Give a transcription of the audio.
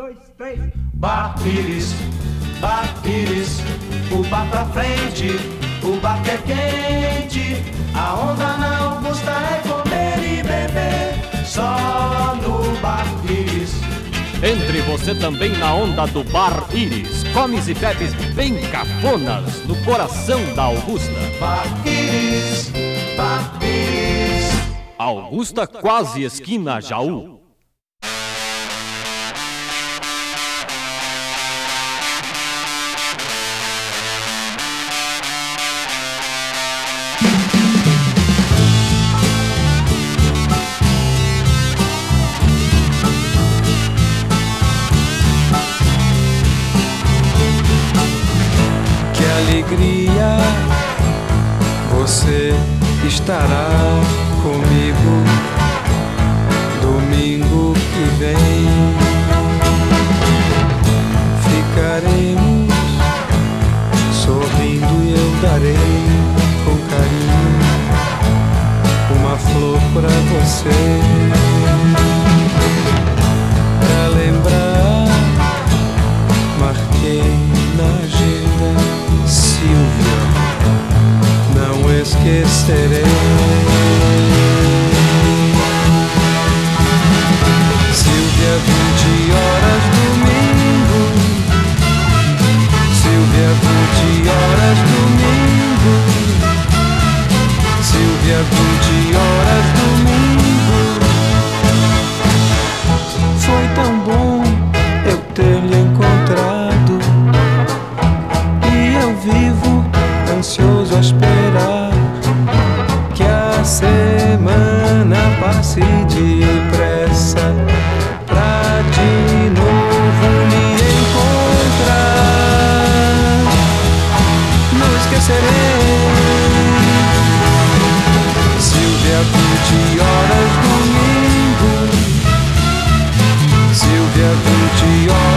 dois, três. Bar Pires, o bar pra frente, o bar que é quente. A onda na Augusta é comer e beber, só no Bar Pires. Entre você também na onda do Bar Iris. Comes e bebes bem cafonas no coração da Augusta. Bar Iris, Bar Iris. Augusta, quase esquina Jaú. Alegria, você estará comigo domingo que vem. Ficaremos sorrindo e eu darei com carinho uma flor pra você. Pra lembrar, marquei na agenda Silvia, não esquecerei. Silvia, 20 horas domingo. Silvia, 20 horas domingo. Silvia, 20 horas domingo. Foi tão bom eu ter lhe encontrado, vivo ansioso a esperar que a semana passe depressa pra de novo lhe encontrar. Não esquecerei. Silvia, 20 horas domingo. Silvia, 20 horas.